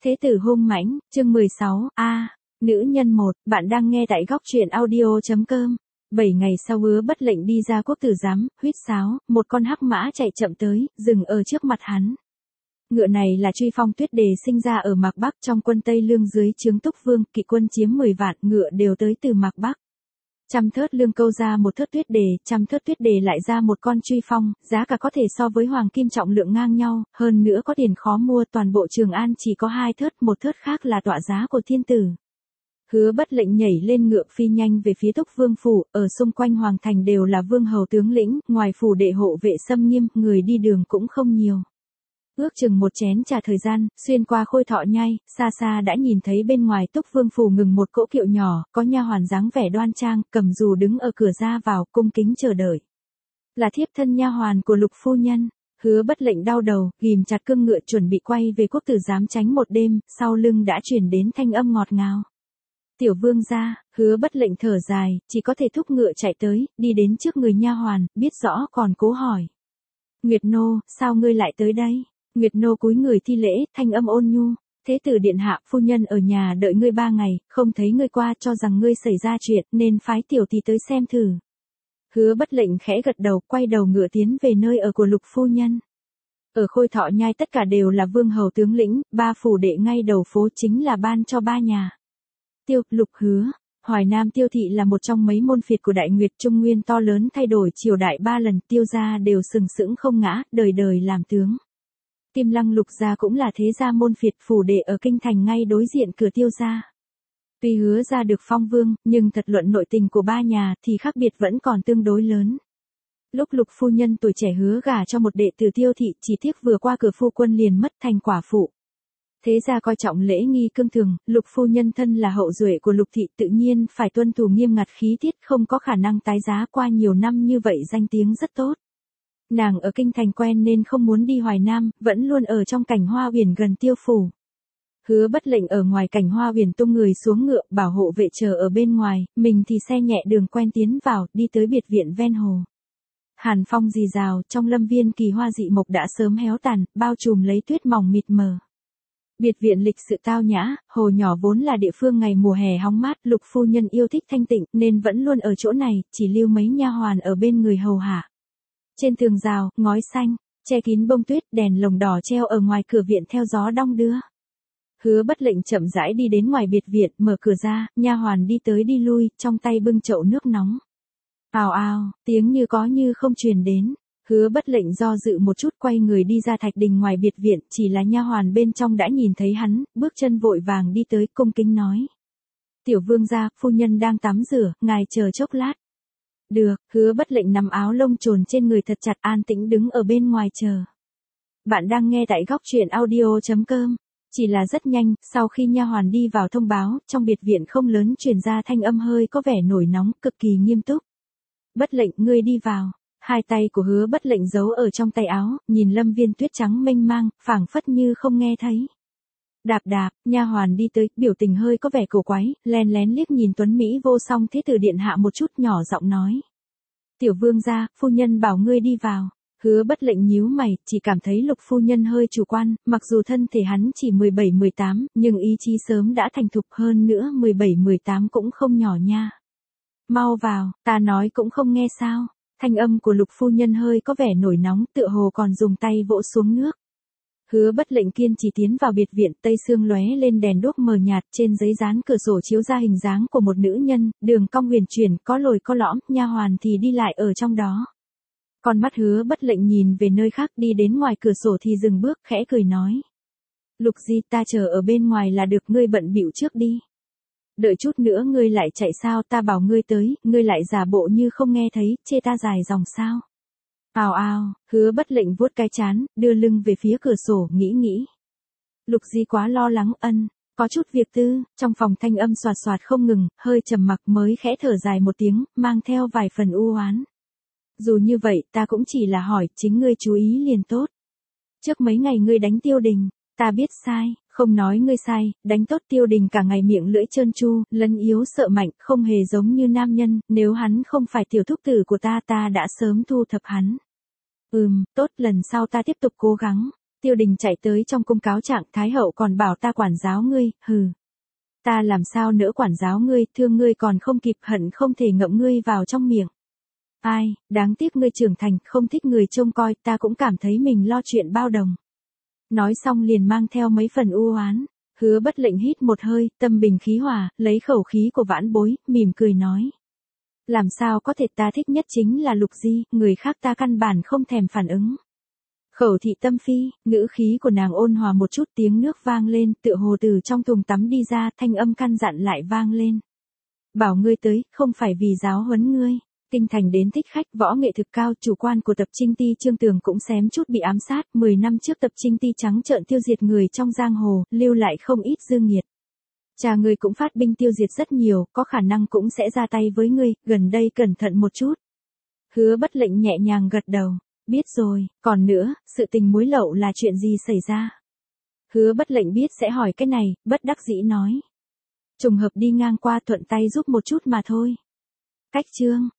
Thế tử hung mãnh, chương 16, nữ nhân 1, bạn đang nghe tại góc truyện audio.com. 7 ngày sau Hứa Bất Lệnh đi ra quốc tử giám, huýt sáo, một con hắc mã chạy chậm tới, dừng ở trước mặt hắn. Ngựa này là Truy Phong Tuyết Đề sinh ra ở Mạc Bắc trong quân Tây Lương dưới trướng Túc Vương, kỵ quân chiếm 10 vạn, ngựa đều tới từ Mạc Bắc. Trăm thớt lương câu ra một thớt tuyết đề, trăm thớt tuyết đề lại ra một con Truy Phong, giá cả có thể so với hoàng kim trọng lượng ngang nhau, hơn nữa có tiền khó mua, toàn bộ Trường An chỉ có 2 thớt, một thớt khác là tọa giá của thiên tử. Hứa Bất Lệnh nhảy lên ngựa phi nhanh về phía Túc Vương phủ, ở xung quanh hoàng thành đều là vương hầu tướng lĩnh, ngoài phủ đệ hộ vệ xâm nghiêm, người đi đường cũng không nhiều. Ước chừng một chén trà thời gian, xuyên qua Khôi Thọ Nhai, xa xa đã nhìn thấy bên ngoài Túc Vương phủ ngừng một cỗ kiệu nhỏ, có nha hoàn dáng vẻ đoan trang, cầm dù đứng ở cửa ra vào, cung kính chờ đợi. Là thiếp thân nha hoàn của Lục phu nhân. Hứa Bất Lệnh đau đầu, ghim chặt cương ngựa chuẩn bị quay về quốc tử giám tránh một đêm, sau lưng đã truyền đến thanh âm ngọt ngào. Tiểu vương gia. Hứa Bất Lệnh thở dài, chỉ có thể thúc ngựa chạy tới, đi đến trước người nha hoàn, biết rõ còn cố hỏi. Nguyệt nô, sao ngươi lại tới đây? Nguyệt nô cúi người thi lễ, thanh âm ôn nhu. Thế tử điện hạ, phu nhân ở nhà đợi ngươi 3 ngày, không thấy ngươi qua, cho rằng ngươi xảy ra chuyện, nên phái tiểu thì tới xem thử. Hứa Bất Lệnh khẽ gật đầu, quay đầu ngựa tiến về nơi ở của Lục phu nhân. Ở Khôi Thọ Nhai tất cả đều là vương hầu tướng lĩnh, 3 phủ đệ ngay đầu phố chính là ban cho 3 nhà. Tiêu, Lục, Hứa. Hoài Nam Tiêu thị là một trong mấy môn phiệt của Đại Nguyệt Trung Nguyên to lớn, thay đổi triều đại 3 lần, Tiêu gia đều sừng sững không ngã, đời đời làm tướng. Kim Lăng Lục gia cũng là thế gia môn phiệt, phủ đệ ở kinh thành ngay đối diện cửa Tiêu gia. Tuy Hứa gia được phong vương, nhưng thật luận nội tình của 3 nhà thì khác biệt vẫn còn tương đối lớn. Lúc Lục phu nhân tuổi trẻ hứa gả cho một đệ tử Tiêu thị, chỉ tiếc vừa qua cửa phu quân liền mất thành quả phụ. Thế gia coi trọng lễ nghi cương thường, Lục phu nhân thân là hậu duệ của Lục thị, tự nhiên phải tuân thủ nghiêm ngặt khí tiết, không có khả năng tái giá, qua nhiều năm như vậy danh tiếng rất tốt. Nàng ở kinh thành quen nên không muốn đi Hoài Nam, vẫn luôn ở trong Cảnh Hoa Uyển gần Tiêu phủ. Hứa Bất Lệnh ở ngoài Cảnh Hoa Uyển tung người xuống ngựa, bảo hộ vệ chờ ở bên ngoài, mình thì xe nhẹ đường quen tiến vào, đi tới biệt viện ven hồ. Hàn phong rì rào, trong lâm viên kỳ hoa dị mộc đã sớm héo tàn, bao trùm lấy tuyết mỏng mịt mờ. Biệt viện lịch sự tao nhã, hồ nhỏ vốn là địa phương ngày mùa hè hóng mát, Lục phu nhân yêu thích thanh tịnh nên vẫn luôn ở chỗ này, chỉ lưu mấy nha hoàn ở bên người hầu hạ. Trên tường rào, ngói xanh, che kín bông tuyết, đèn lồng đỏ treo ở ngoài cửa viện theo gió đong đưa. Hứa Bất Lệnh chậm rãi đi đến ngoài biệt viện, mở cửa ra, nha hoàn đi tới đi lui, trong tay bưng chậu nước nóng. Ào ào, tiếng như có như không truyền đến. Hứa Bất Lệnh do dự một chút, quay người đi ra thạch đình ngoài biệt viện, chỉ là nha hoàn bên trong đã nhìn thấy hắn, bước chân vội vàng đi tới, cung kính nói. Tiểu vương gia, phu nhân đang tắm rửa, ngài chờ chốc lát. Được. Hứa Bất Lệnh nắm áo lông trồn trên người thật chặt, an tĩnh đứng ở bên ngoài chờ. Bạn đang nghe tại góc truyện audio.com. Chỉ là rất nhanh, sau khi nha hoàn đi vào thông báo, trong biệt viện không lớn truyền ra thanh âm hơi có vẻ nổi nóng, cực kỳ nghiêm túc. Bất Lệnh, ngươi đi vào. Hai tay của Hứa Bất Lệnh giấu ở trong tay áo, nhìn lâm viên tuyết trắng mênh mang, phảng phất như không nghe thấy. Đạp đạp, nha hoàn đi tới, biểu tình hơi có vẻ cổ quái, lén lén liếc nhìn tuấn Mỹ vô song thế tử điện hạ một chút, nhỏ giọng nói. Tiểu vương gia, phu nhân bảo ngươi đi vào. Hứa Bất Lệnh nhíu mày, chỉ cảm thấy Lục phu nhân hơi chủ quan, mặc dù thân thể hắn chỉ 17-18, nhưng ý chí sớm đã thành thục, hơn nữa 17-18 cũng không nhỏ nha. Mau vào, ta nói cũng không nghe sao. Thanh âm của Lục phu nhân hơi có vẻ nổi nóng, tựa hồ còn dùng tay vỗ xuống nước. Hứa Bất Lệnh kiên trì tiến vào biệt viện, tây sương lóe lên đèn đuốc mờ nhạt, trên giấy dán cửa sổ chiếu ra hình dáng của một nữ nhân, đường cong huyền chuyển, có lồi có lõm, nha hoàn thì đi lại ở trong đó. Con mắt Hứa Bất Lệnh nhìn về nơi khác, đi đến ngoài cửa sổ thì dừng bước, khẽ cười nói. Lục Di, ta chờ ở bên ngoài là được, ngươi bận bịu trước đi. Đợi chút nữa ngươi lại chạy sao, ta bảo ngươi tới, ngươi lại giả bộ như không nghe thấy, chê ta dài dòng sao. Ào ào, Hứa Bất Lệnh vuốt cái trán, đưa lưng về phía cửa sổ, nghĩ. Lục Di quá lo lắng, có chút việc tư, trong phòng thanh âm xoạt xoạt không ngừng, hơi trầm mặc mới khẽ thở dài một tiếng, mang theo vài phần u oán. Dù như vậy, ta cũng chỉ là hỏi, chính ngươi chú ý liền tốt. Trước mấy ngày ngươi đánh Tiêu Đình, ta biết sai, không nói ngươi sai, đánh tốt Tiêu Đình cả ngày miệng lưỡi trơn tru, lấn yếu sợ mạnh, không hề giống như nam nhân, nếu hắn không phải tiểu thúc tử của ta, ta đã sớm thu thập hắn. Tốt, lần sau ta tiếp tục cố gắng. Tiêu Đình chạy tới trong cung cáo trạng, Thái hậu còn bảo ta quản giáo ngươi, hừ. Ta làm sao nỡ quản giáo ngươi, thương ngươi còn không kịp, hận không thể ngậm ngươi vào trong miệng. Ai, đáng tiếc ngươi trưởng thành, không thích người trông coi, ta cũng cảm thấy mình lo chuyện bao đồng. Nói xong liền mang theo mấy phần u oán. Hứa Bất Lệnh hít một hơi, tâm bình khí hòa, lấy khẩu khí của Vãn Bối, mỉm cười nói. Làm sao có thể, ta thích nhất chính là Lục Di, người khác ta căn bản không thèm phản ứng. Khẩu thị tâm phi, ngữ khí của nàng ôn hòa một chút, tiếng nước vang lên, tựa hồ từ trong thùng tắm đi ra, thanh âm căn dặn lại vang lên. Bảo ngươi tới, không phải vì giáo huấn ngươi. Kinh thành đến thích khách, võ nghệ thực cao, chủ quan của Tập Trinh Ti Trương Tường cũng xém chút bị ám sát, 10 năm trước Tập Trinh Ti trắng trợn tiêu diệt người trong giang hồ, lưu lại không ít dư nghiệt. Cha ngươi cũng phát binh tiêu diệt rất nhiều, có khả năng cũng sẽ ra tay với ngươi, gần đây cẩn thận một chút. Hứa Bất Lệnh nhẹ nhàng gật đầu, biết rồi, còn nữa, sự tình muối lậu là chuyện gì xảy ra? Hứa Bất Lệnh biết sẽ hỏi cái này, bất đắc dĩ nói. Trùng hợp đi ngang qua, thuận tay giúp một chút mà thôi. Cách chương